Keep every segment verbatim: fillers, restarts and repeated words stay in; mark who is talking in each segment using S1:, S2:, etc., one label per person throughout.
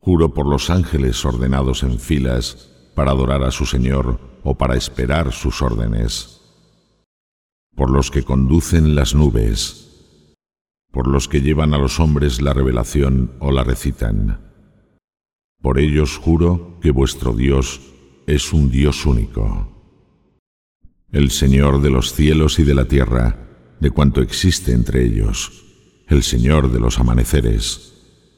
S1: Juro por los ángeles ordenados en filas para adorar a su Señor o para esperar sus órdenes, por los que conducen las nubes, por los que llevan a los hombres la revelación o la recitan. Por ellos juro que vuestro Dios es un Dios único, el Señor de los cielos y de la tierra, de cuanto existe entre ellos, el Señor de los amaneceres.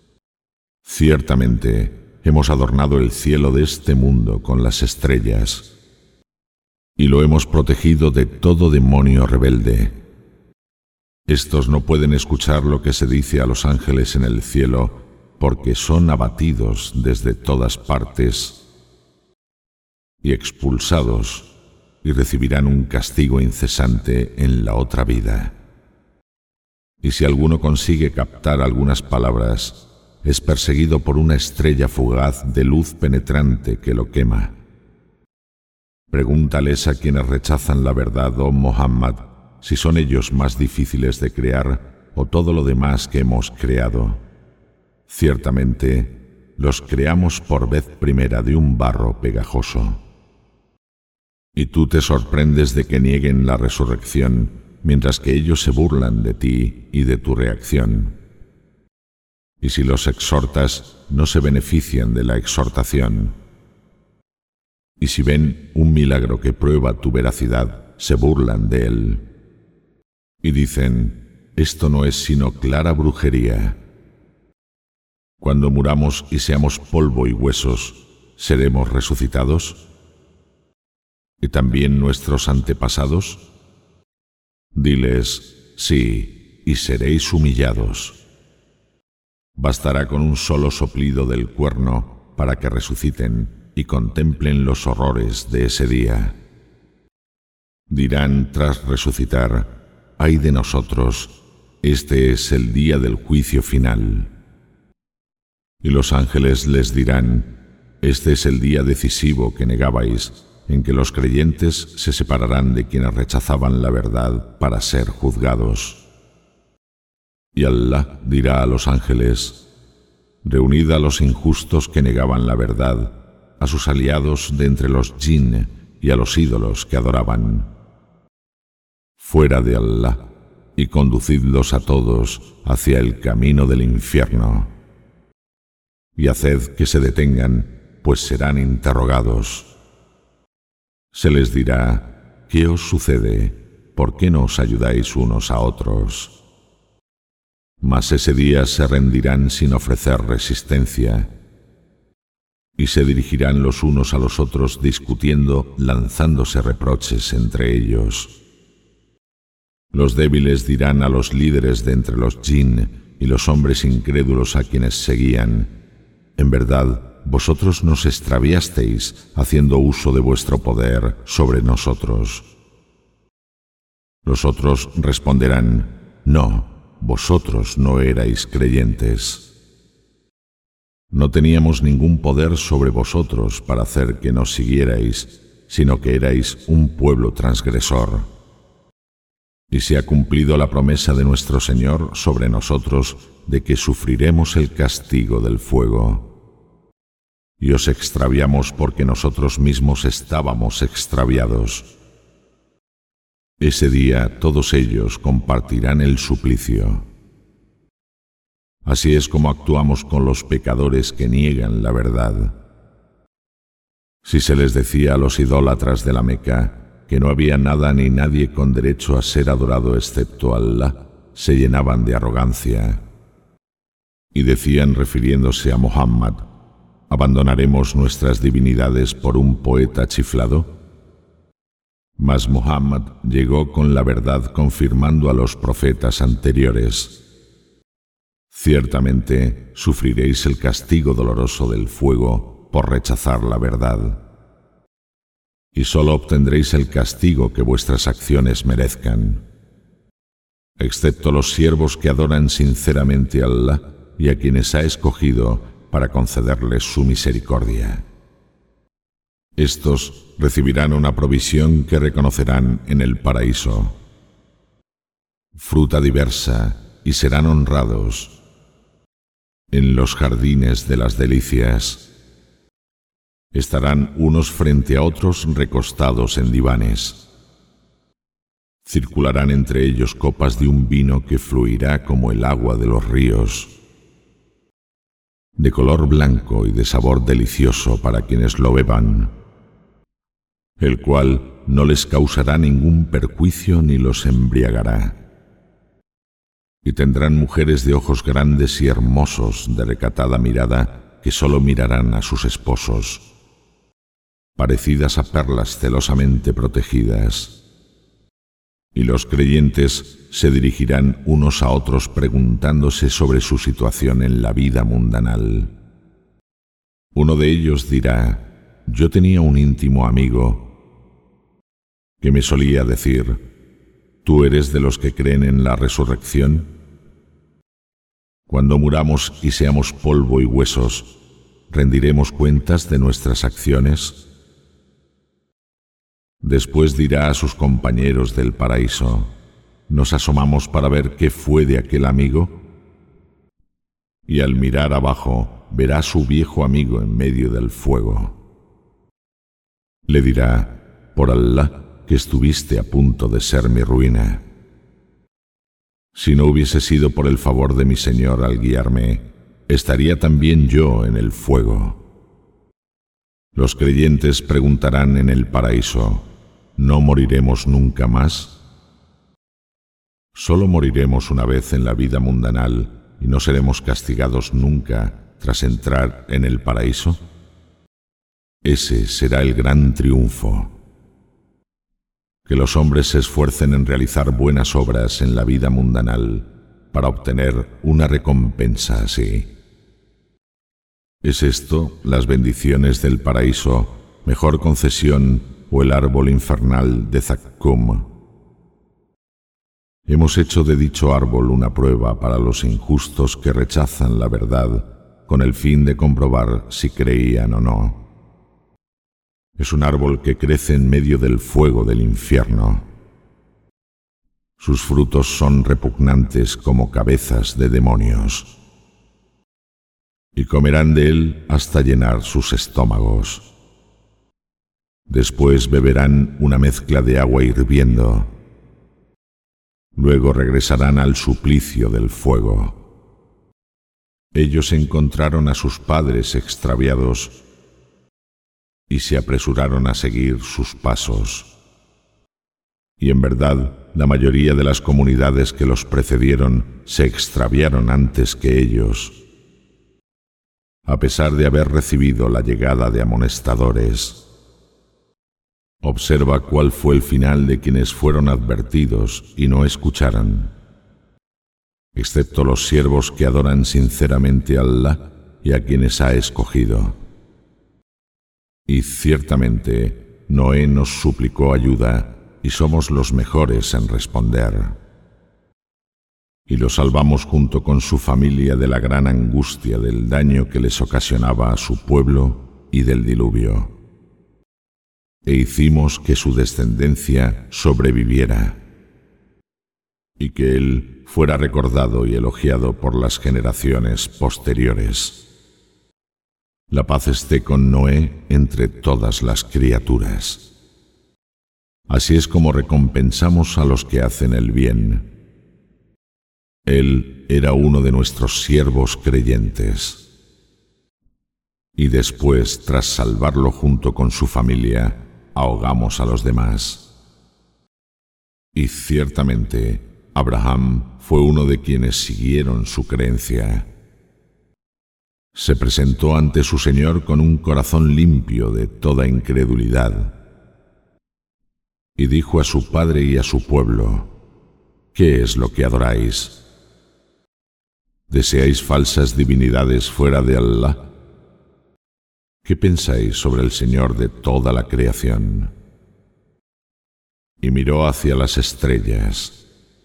S1: Ciertamente hemos adornado el cielo de este mundo con las estrellas, y lo hemos protegido de todo demonio rebelde. Estos no pueden escuchar lo que se dice a los ángeles en el cielo, porque son abatidos desde todas partes y expulsados, y recibirán un castigo incesante en la otra vida. Y si alguno consigue captar algunas palabras, es perseguido por una estrella fugaz de luz penetrante que lo quema. Pregúntales a quienes rechazan la verdad, oh Muhammad, si son ellos más difíciles de crear o todo lo demás que hemos creado. Ciertamente, los creamos por vez primera de un barro pegajoso. Y tú te sorprendes de que nieguen la resurrección, mientras que ellos se burlan de ti y de tu reacción. Y si los exhortas, no se benefician de la exhortación. Y si ven un milagro que prueba tu veracidad, se burlan de él. Y dicen, esto no es sino clara brujería. Cuando muramos y seamos polvo y huesos, ¿seremos resucitados? ¿Y también nuestros antepasados? Diles, sí, y seréis humillados. Bastará con un solo soplido del cuerno para que resuciten y contemplen los horrores de ese día. Dirán tras resucitar, ¡ay de nosotros! Este es el día del juicio final. Y los ángeles les dirán, este es el día decisivo que negabais, en que los creyentes se separarán de quienes rechazaban la verdad para ser juzgados. Y Allah dirá a los ángeles, reunid a los injustos que negaban la verdad, a sus aliados de entre los jinn y a los ídolos que adoraban, fuera de Allah, y conducidlos a todos hacia el camino del infierno. Y haced que se detengan, pues serán interrogados. Se les dirá, ¿qué os sucede? ¿Por qué no os ayudáis unos a otros? Mas ese día se rendirán sin ofrecer resistencia, y se dirigirán los unos a los otros discutiendo, lanzándose reproches entre ellos. Los débiles dirán a los líderes de entre los jinn y los hombres incrédulos a quienes seguían, en verdad, vosotros nos extraviasteis haciendo uso de vuestro poder sobre nosotros. Los otros responderán, no, vosotros no erais creyentes. No teníamos ningún poder sobre vosotros para hacer que nos siguierais, sino que erais un pueblo transgresor. Y se ha cumplido la promesa de nuestro Señor sobre nosotros de que sufriremos el castigo del fuego. Y os extraviamos porque nosotros mismos estábamos extraviados. Ese día todos ellos compartirán el suplicio. Así es como actuamos con los pecadores que niegan la verdad. Si se les decía a los idólatras de la Meca que no había nada ni nadie con derecho a ser adorado excepto Allah, se llenaban de arrogancia. Y decían refiriéndose a Muhammad, ¿abandonaremos nuestras divinidades por un poeta chiflado? Mas Muhammad llegó con la verdad confirmando a los profetas anteriores. Ciertamente sufriréis el castigo doloroso del fuego por rechazar la verdad. Y solo obtendréis el castigo que vuestras acciones merezcan, excepto los siervos que adoran sinceramente a Allah y a quienes ha escogido para concederles su misericordia. Estos recibirán una provisión que reconocerán en el paraíso, fruta diversa, y serán honrados. En los jardines de las delicias estarán unos frente a otros recostados en divanes. Circularán entre ellos copas de un vino que fluirá como el agua de los ríos, de color blanco y de sabor delicioso para quienes lo beban, el cual no les causará ningún perjuicio ni los embriagará. Y tendrán mujeres de ojos grandes y hermosos, de recatada mirada, que sólo mirarán a sus esposos, parecidas a perlas celosamente protegidas. Y los creyentes se dirigirán unos a otros preguntándose sobre su situación en la vida mundanal. Uno de ellos dirá: yo tenía un íntimo amigo que me solía decir, ¿tú eres de los que creen en la resurrección? Cuando muramos y seamos polvo y huesos, ¿rendiremos cuentas de nuestras acciones? Después dirá a sus compañeros del paraíso: ¿nos asomamos para ver qué fue de aquel amigo? Y al mirar abajo, verá a su viejo amigo en medio del fuego. Le dirá: por Alá, que estuviste a punto de ser mi ruina. Si no hubiese sido por el favor de mi Señor al guiarme, estaría también yo en el fuego. Los creyentes preguntarán en el paraíso: ¿no moriremos nunca más? ¿Solo moriremos una vez en la vida mundanal y no seremos castigados nunca tras entrar en el paraíso? Ese será el gran triunfo. Que los hombres se esfuercen en realizar buenas obras en la vida mundanal para obtener una recompensa así. ¿Es esto las bendiciones del paraíso, mejor concesión o el árbol infernal de Zakkum? Hemos hecho de dicho árbol una prueba para los injustos que rechazan la verdad con el fin de comprobar si creían o no. Es un árbol que crece en medio del fuego del infierno. Sus frutos son repugnantes como cabezas de demonios, y comerán de él hasta llenar sus estómagos. Después beberán una mezcla de agua hirviendo. Luego regresarán al suplicio del fuego. Ellos encontraron a sus padres extraviados y se apresuraron a seguir sus pasos. Y en verdad, la mayoría de las comunidades que los precedieron se extraviaron antes que ellos, a pesar de haber recibido la llegada de amonestadores. Observa cuál fue el final de quienes fueron advertidos y no escucharon, excepto los siervos que adoran sinceramente a Allah y a quienes ha escogido. Y ciertamente Noé nos suplicó ayuda y somos los mejores en responder. Y lo salvamos junto con su familia de la gran angustia del daño que les ocasionaba a su pueblo y del diluvio. E hicimos que su descendencia sobreviviera y que él fuera recordado y elogiado por las generaciones posteriores. La paz esté con Noé entre todas las criaturas. Así es como recompensamos a los que hacen el bien. Él era uno de nuestros siervos creyentes. Y después, tras salvarlo junto con su familia, ahogamos a los demás. Y ciertamente, Abraham fue uno de quienes siguieron su creencia. Se presentó ante su Señor con un corazón limpio de toda incredulidad. Y dijo a su padre y a su pueblo: ¿qué es lo que adoráis? ¿Deseáis falsas divinidades fuera de Allah? ¿Qué pensáis sobre el Señor de toda la creación? Y miró hacia las estrellas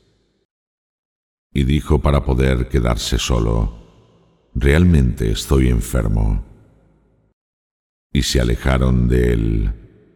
S1: y dijo para poder quedarse solo: realmente estoy enfermo. Y se alejaron de él.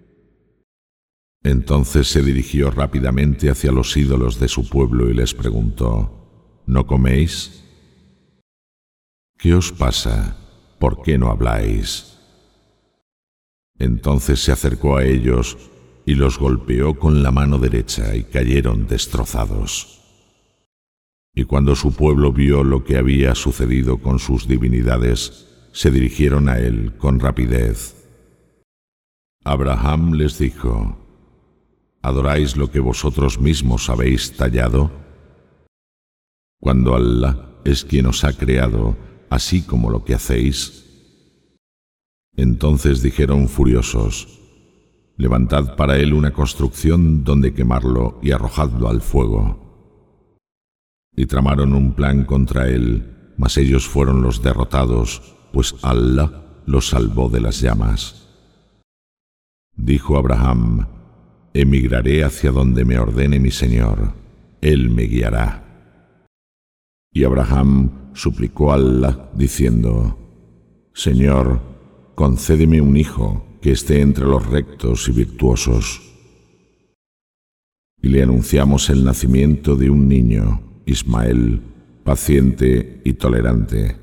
S1: Entonces se dirigió rápidamente hacia los ídolos de su pueblo y les preguntó: ¿no coméis? ¿qué os pasa? ¿Por qué no habláis? Entonces se acercó a ellos y los golpeó con la mano derecha y cayeron destrozados. Y cuando su pueblo vio lo que había sucedido con sus divinidades, se dirigieron a él con rapidez. Abraham les dijo: ¿adoráis lo que vosotros mismos habéis tallado? Cuando Allah es quien os ha creado, así como lo que hacéis. Entonces dijeron furiosos: levantad para él una construcción donde quemarlo y arrojadlo al fuego. Y tramaron un plan contra él, mas ellos fueron los derrotados, pues Allah los salvó de las llamas. Dijo Abraham: emigraré hacia donde me ordene mi Señor, Él me guiará. Y Abraham suplicó a Allah, diciendo: Señor, concédeme un hijo que esté entre los rectos y virtuosos. Y le anunciamos el nacimiento de un niño, Ismael, paciente y tolerante.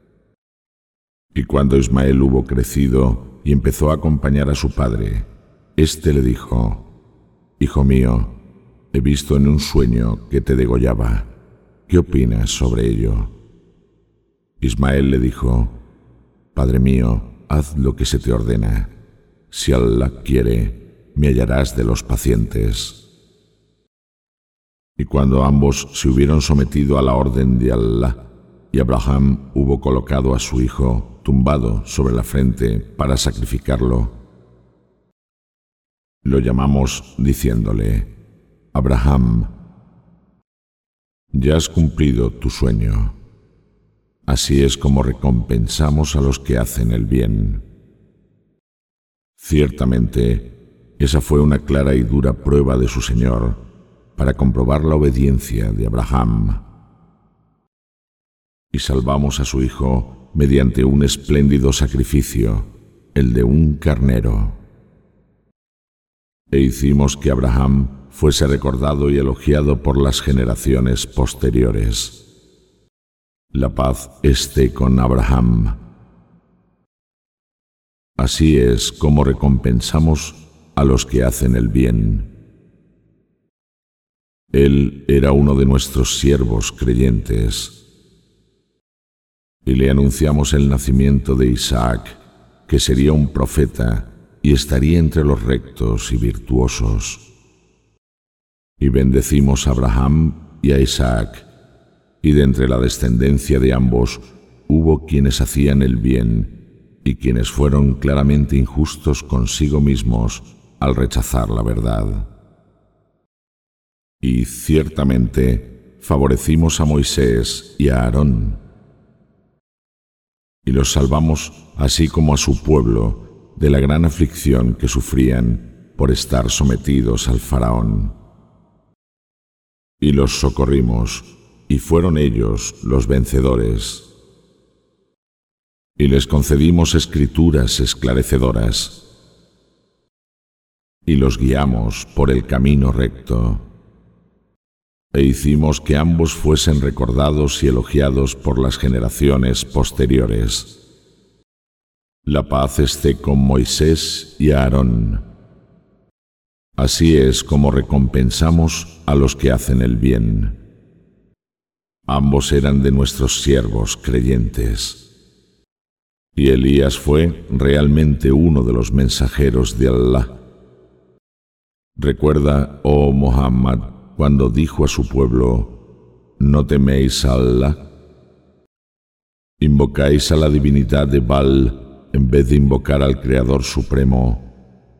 S1: Y cuando Ismael hubo crecido y empezó a acompañar a su padre, éste le dijo: Hijo mío, he visto en un sueño que te degollaba. ¿Qué opinas sobre ello? Ismael le dijo: Padre mío, haz lo que se te ordena. Si Allah quiere, me hallarás de los pacientes. Y cuando ambos se hubieron sometido a la orden de Allah, y Abraham hubo colocado a su hijo tumbado sobre la frente para sacrificarlo, lo llamamos diciéndole: Abraham, ya has cumplido tu sueño. Así es como recompensamos a los que hacen el bien. Ciertamente, esa fue una clara y dura prueba de su Señor para comprobar la obediencia de Abraham. Y salvamos a su hijo mediante un espléndido sacrificio, el de un carnero. E hicimos que Abraham fuese recordado y elogiado por las generaciones posteriores. La paz esté con Abraham. Así es como recompensamos a los que hacen el bien. Él era uno de nuestros siervos creyentes. Y le anunciamos el nacimiento de Isaac, que sería un profeta y estaría entre los rectos y virtuosos. Y bendecimos a Abraham y a Isaac, y de entre la descendencia de ambos hubo quienes hacían el bien y quienes fueron claramente injustos consigo mismos al rechazar la verdad. Y ciertamente favorecimos a Moisés y a Aarón, y los salvamos así como a su pueblo de la gran aflicción que sufrían por estar sometidos al faraón. Y los socorrimos, y fueron ellos los vencedores. Y les concedimos escrituras esclarecedoras, y los guiamos por el camino recto. E hicimos que ambos fuesen recordados y elogiados por las generaciones posteriores. La paz esté con Moisés y Aarón. Así es como recompensamos a los que hacen el bien. Ambos eran de nuestros siervos creyentes. Y Elías fue realmente uno de los mensajeros de Allah. Recuerda, oh Muhammad, cuando dijo a su pueblo: ¿no teméis a Allah? ¿Invocáis a la divinidad de Baal en vez de invocar al Creador Supremo?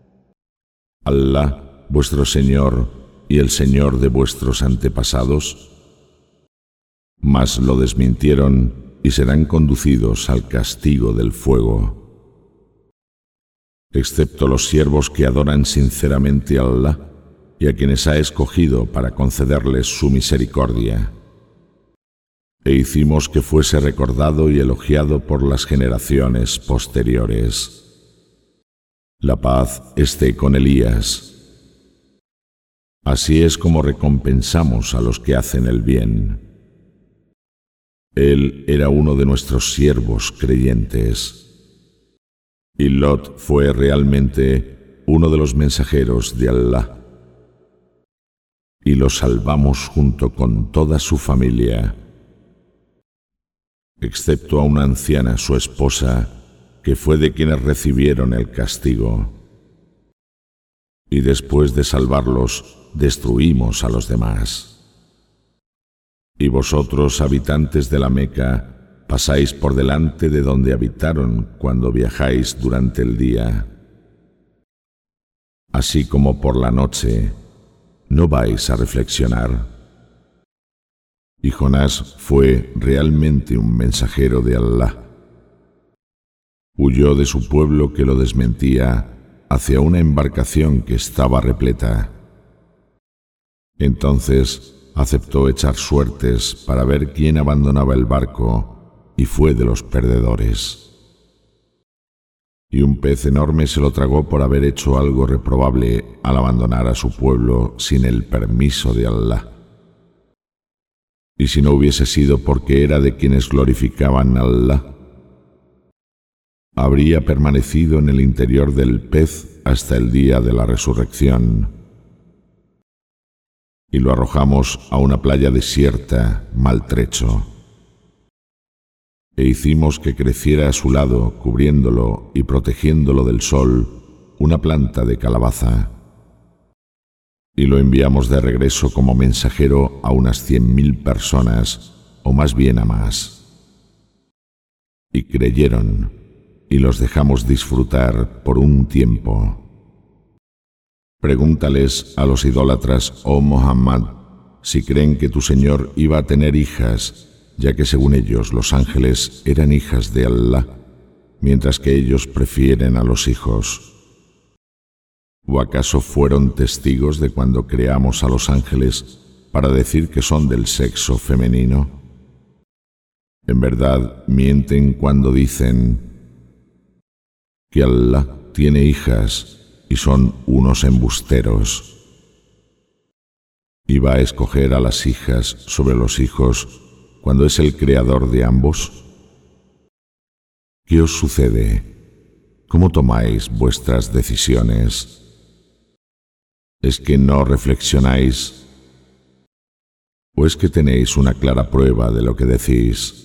S1: Allah, vuestro Señor y el Señor de vuestros antepasados. Mas lo desmintieron y serán conducidos al castigo del fuego. Excepto los siervos que adoran sinceramente a Allah y a quienes ha escogido para concederles su misericordia. E hicimos que fuese recordado y elogiado por las generaciones posteriores. La paz esté con Elías. Así es como recompensamos a los que hacen el bien. Él era uno de nuestros siervos creyentes. Y Lot fue realmente uno de los mensajeros de Allah. Y lo salvamos junto con toda su familia, excepto a una anciana, su esposa, que fue de quienes recibieron el castigo. Y después de salvarlos, destruimos a los demás. Y vosotros, habitantes de la Meca, pasáis por delante de donde habitaron cuando viajáis durante el día. Así como por la noche, ¿no vais a reflexionar? Y Jonás fue realmente un mensajero de Allah. Huyó de su pueblo que lo desmentía hacia una embarcación que estaba repleta. Entonces aceptó echar suertes para ver quién abandonaba el barco y fue de los perdedores. Y un pez enorme se lo tragó por haber hecho algo reprobable al abandonar a su pueblo sin el permiso de Allah. Y si no hubiese sido porque era de quienes glorificaban a Allah, habría permanecido en el interior del pez hasta el día de la resurrección. Y lo arrojamos a una playa desierta, maltrecho. E hicimos que creciera a su lado, cubriéndolo y protegiéndolo del sol, una planta de calabaza. Y lo enviamos de regreso como mensajero a unas cien mil personas, o más bien a más. Y creyeron, y los dejamos disfrutar por un tiempo. Pregúntales a los idólatras, oh Muhammad, si creen que tu Señor iba a tener hijas, ya que según ellos los ángeles eran hijas de Allah, mientras que ellos prefieren a los hijos. ¿O acaso fueron testigos de cuando creamos a los ángeles para decir que son del sexo femenino? En verdad, mienten cuando dicen que Allah tiene hijas y son unos embusteros. ¿Y va a escoger a las hijas sobre los hijos cuando es el creador de ambos? ¿Qué os sucede? ¿Cómo tomáis vuestras decisiones? ¿Es que no reflexionáis? ¿O es que tenéis una clara prueba de lo que decís?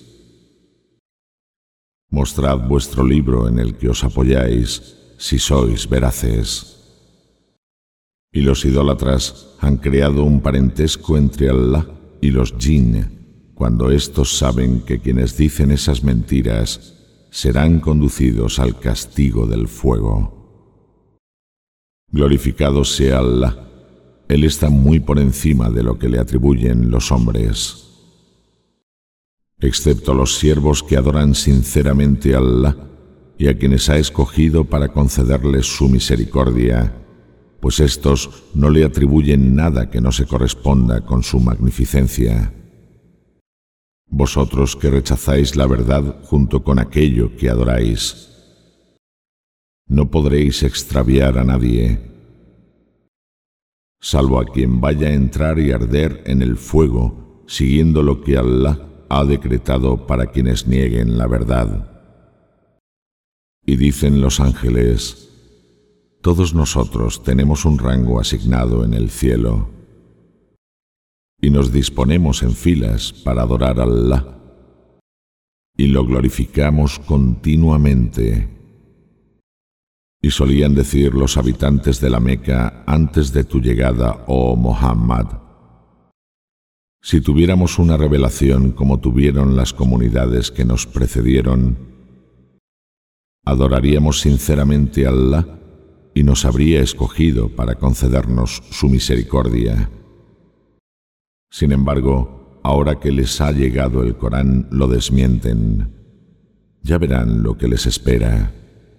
S1: Mostrad vuestro libro en el que os apoyáis, si sois veraces. Y los idólatras han creado un parentesco entre Allah y los jinn, cuando éstos saben que quienes dicen esas mentiras serán conducidos al castigo del fuego. Glorificado sea Allah, Él está muy por encima de lo que le atribuyen los hombres. Excepto los siervos que adoran sinceramente a Allah y a quienes ha escogido para concederles su misericordia, pues éstos no le atribuyen nada que no se corresponda con su magnificencia. Vosotros que rechazáis la verdad junto con aquello que adoráis, no podréis extraviar a nadie, salvo a quien vaya a entrar y arder en el fuego, siguiendo lo que Allah ha decretado para quienes nieguen la verdad. Y dicen los ángeles, todos nosotros tenemos un rango asignado en el cielo, y nos disponemos en filas para adorar a Allah, y lo glorificamos continuamente. Y solían decir los habitantes de la Meca antes de tu llegada, oh Muhammad, si tuviéramos una revelación como tuvieron las comunidades que nos precedieron, adoraríamos sinceramente a Allah y nos habría escogido para concedernos su misericordia. Sin embargo, ahora que les ha llegado el Corán, lo desmienten. Ya verán lo que les espera.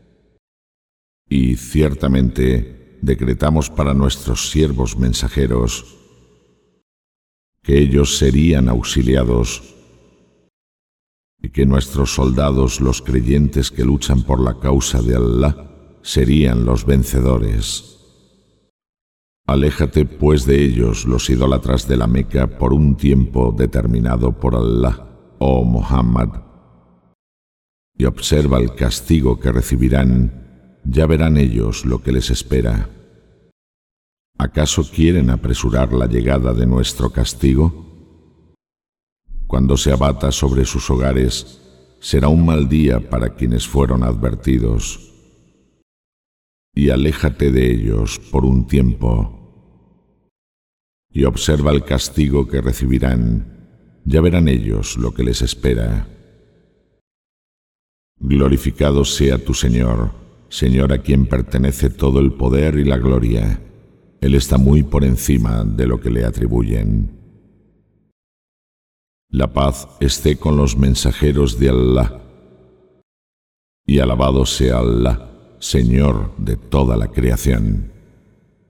S1: Y ciertamente decretamos para nuestros siervos mensajeros que ellos serían auxiliados y que nuestros soldados, los creyentes que luchan por la causa de Allah, serían los vencedores. Aléjate pues de ellos, los idólatras de la Meca, por un tiempo determinado por Allah, oh Muhammad, y observa el castigo que recibirán, ya verán ellos lo que les espera. ¿Acaso quieren apresurar la llegada de nuestro castigo? Cuando se abata sobre sus hogares, será un mal día para quienes fueron advertidos. Y aléjate de ellos por un tiempo, y observa el castigo que recibirán, ya verán ellos lo que les espera. Glorificado sea tu Señor, Señor a quien pertenece todo el poder y la gloria. Él está muy por encima de lo que le atribuyen. La paz esté con los mensajeros de Allah, y alabado sea Allah, Señor de toda la creación.